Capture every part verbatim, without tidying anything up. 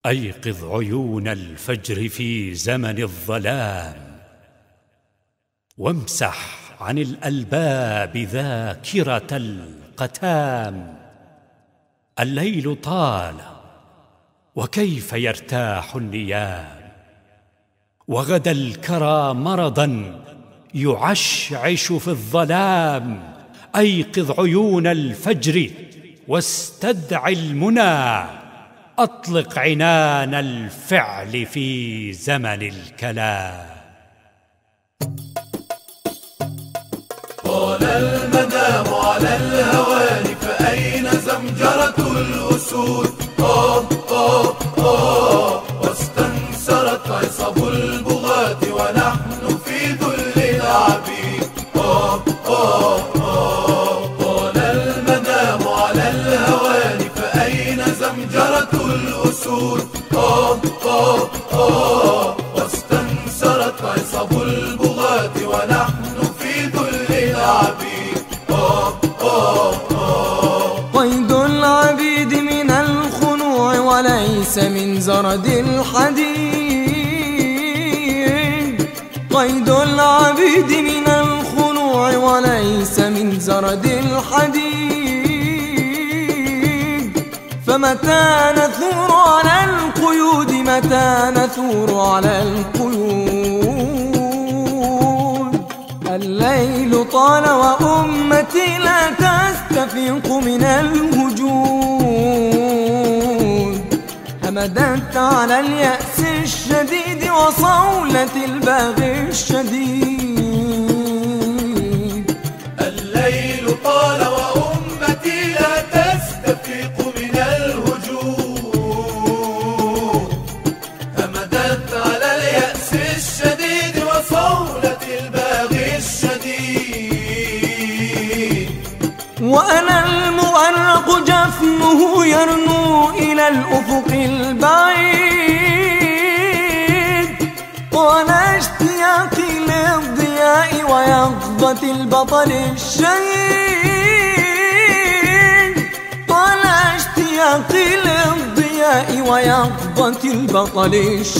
أيقظ عيون الفجر في زمن الظلام، وامسح عن الألباب ذاكرة القتام. الليل طال وكيف يرتاح النيام، وغدا الكرى مرضا يعشعش في الظلام. أيقظ عيون الفجر واستدع المنى، أطلق عنان الفعل في زمن الكلام. طال المنام على الهوان، فأين زمجرة الأسود؟ آه آه آه واستنسرت عصب البغاة، ونحن في ذل العبيد. آه آه آه طال المنام على الهوان، فأين زمجرة الأسود؟ آه آه آه واستنسرت عصب البغاة، ونحن في ذل العبيد. آه آه آه قيد العبيد من الخنوع، وليس من زرد الحديد. قيد العبيد من الخنوع، وليس من زرد الحديد. فمتى نثور على القيود، متى نثور على القيود. الليل طال وأمتي لا تستفيق من الوجود. همدت على اليأس الشديد وصولة الباغي الشديد. الليل طال وأمتي لا تستفيق من الهجود. همدت على اليأس الشديد وصولة الباغي الشديد. وأنا المؤرق جفنه يرنو إلى الأفق البعيد. وأنا اشتياقي للضياء ويقظة البطل الشهيد. وأنا اشتياقي للضياء ويقظة البطل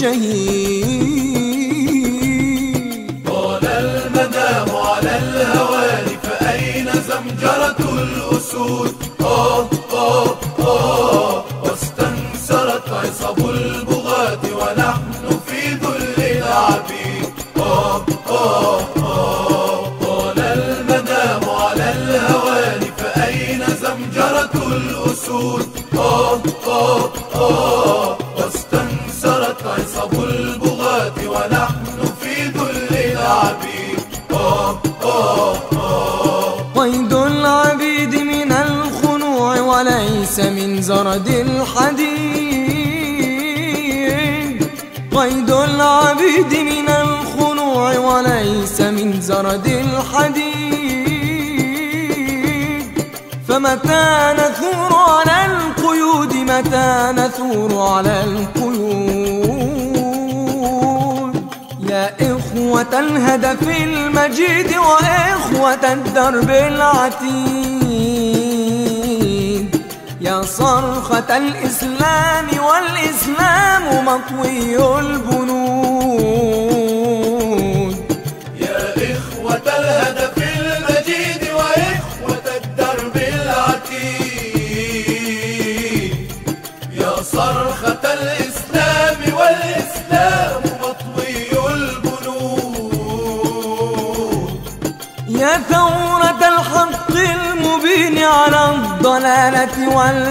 الشهيد. طال المنام على الهوان، فأين زمجرة الأسود؟ آه آه آه واستنسرت عصب البغاة، ونحن في ذل العبيد. آه آه آه طال المنام على الهوان، فأين زمجرة الأسود؟ آه آه آه واستنسرت عصب البغاة، ونحن في ذل العبيد. آه آه آه قيد العبيد من الخنوع، وليس من زرد الحديد. قيد العبيد من الخنوع، وليس من زرد الحديد. فمتى نثور على القيود، متى نثور على القيود. يا إخوة الهدف المجيد، وإخوة الدرب العتيد. يا صرخة الإسلام، والإسلام مطوي البنود. يا إخوة الهدف المجيد، وإخوة الدرب العتيد. يا صرخة الإسلام، والإسلام مطوي البنود. يا ثورة الحق المبين على الضلالة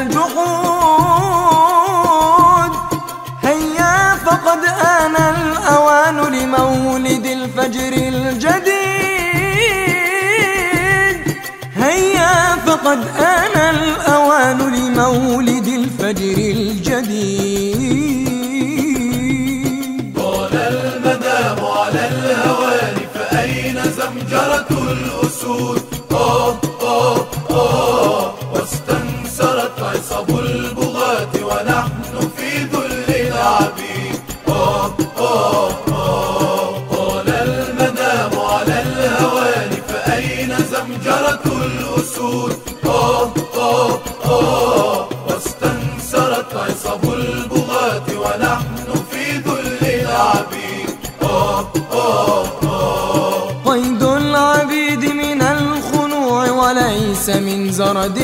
والجحود. هيا فقد آن الأوان لمولد الفجر الجديد. هيا فقد آن الأوان لمولد الفجر الجديد. طال المنام على الهوان، فأين زمجرة الأسود؟ آه آه آه واستنسرت عصب البغاة، ونحن في ذل العبيد. آه آه آه طال المنام على الهوان، فأين زمجرة الأسود؟ آه آه آه واستنسرت عصب البغاة، أوه أوه. قيد العبيد من الخنوع وليس من زرد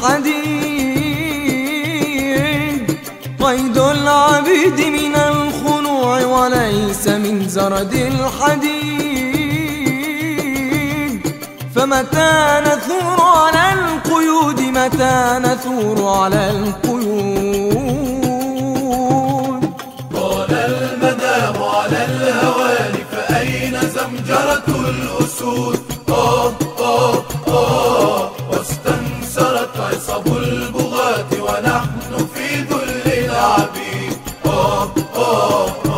الحديد، قيد العبيد من الخنوع وليس من زرد الحديد. فمتى نثور على القيود، متى نثور على القيود. طال المدام على الهوان فأين زمجرة الأسود؟ أوه أوه أوه. واستنسرت عصب البغاة ونحن في ذل العبيد. أوه أوه